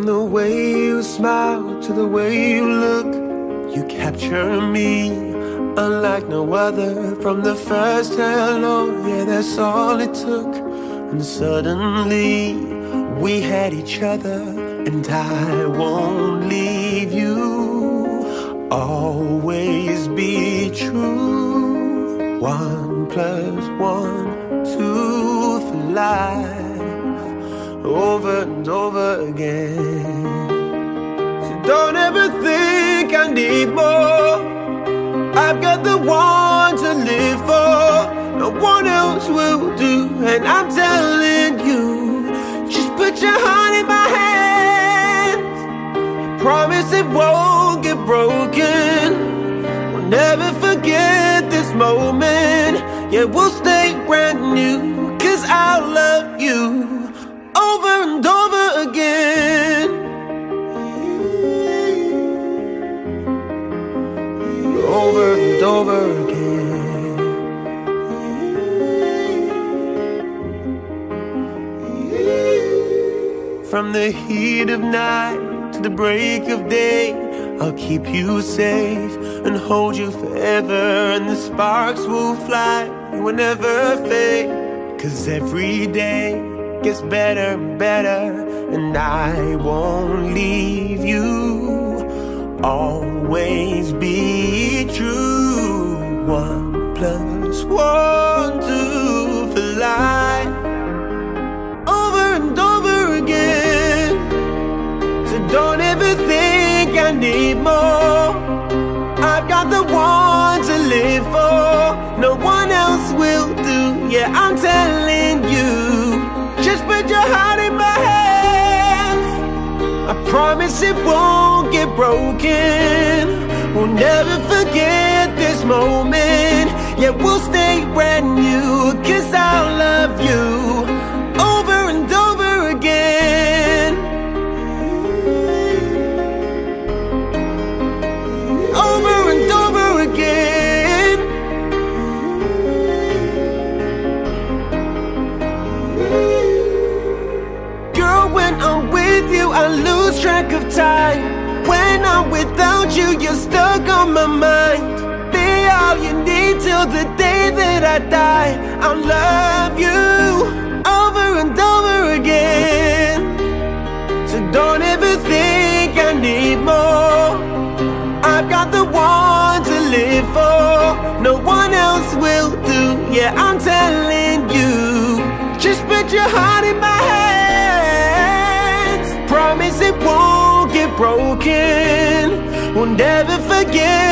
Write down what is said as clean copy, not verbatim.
From the way you smile to the way you look, you capture me unlike no other. From the first hello, yeah, that's all it took. And suddenly we had each other, and I won't leave you. Always be true. 1 + 1, 2 for life, over and over again. So don't ever think I need more. I've got the one to live for. No one else will do. And I'm telling you, just put your heart in my hands. Promise it won't get broken. We'll never forget this moment. Yeah, we'll stay brand new, 'cause I'll love you over and over again. Over and over again. From the heat of night to the break of day, I'll keep you safe and hold you forever. And the sparks will fly, will never fade. 'Cause every day gets better and better, and I won't leave you. Always be true. 1 + 1, 2 for life, over and over again. So don't ever think I need more. I've got the one to live for. No one else will do. Yeah, I'm telling you, just put your heart in my hands. I promise it won't get broken. We'll never forget this moment. Yeah, we'll stay brand new, 'cause I'll love you over and over again. Over and over again. Girl, when I'm with you, I lose track of time. When I'm without you, you're stuck on my mind. Be all you need till the day that I die. I'll love you over and over again. So don't ever think I need more. I've got the one to live for. No one else will do. Yeah, I'm telling you, just put your heart in my hands. Promise it won't get broken. We'll never forget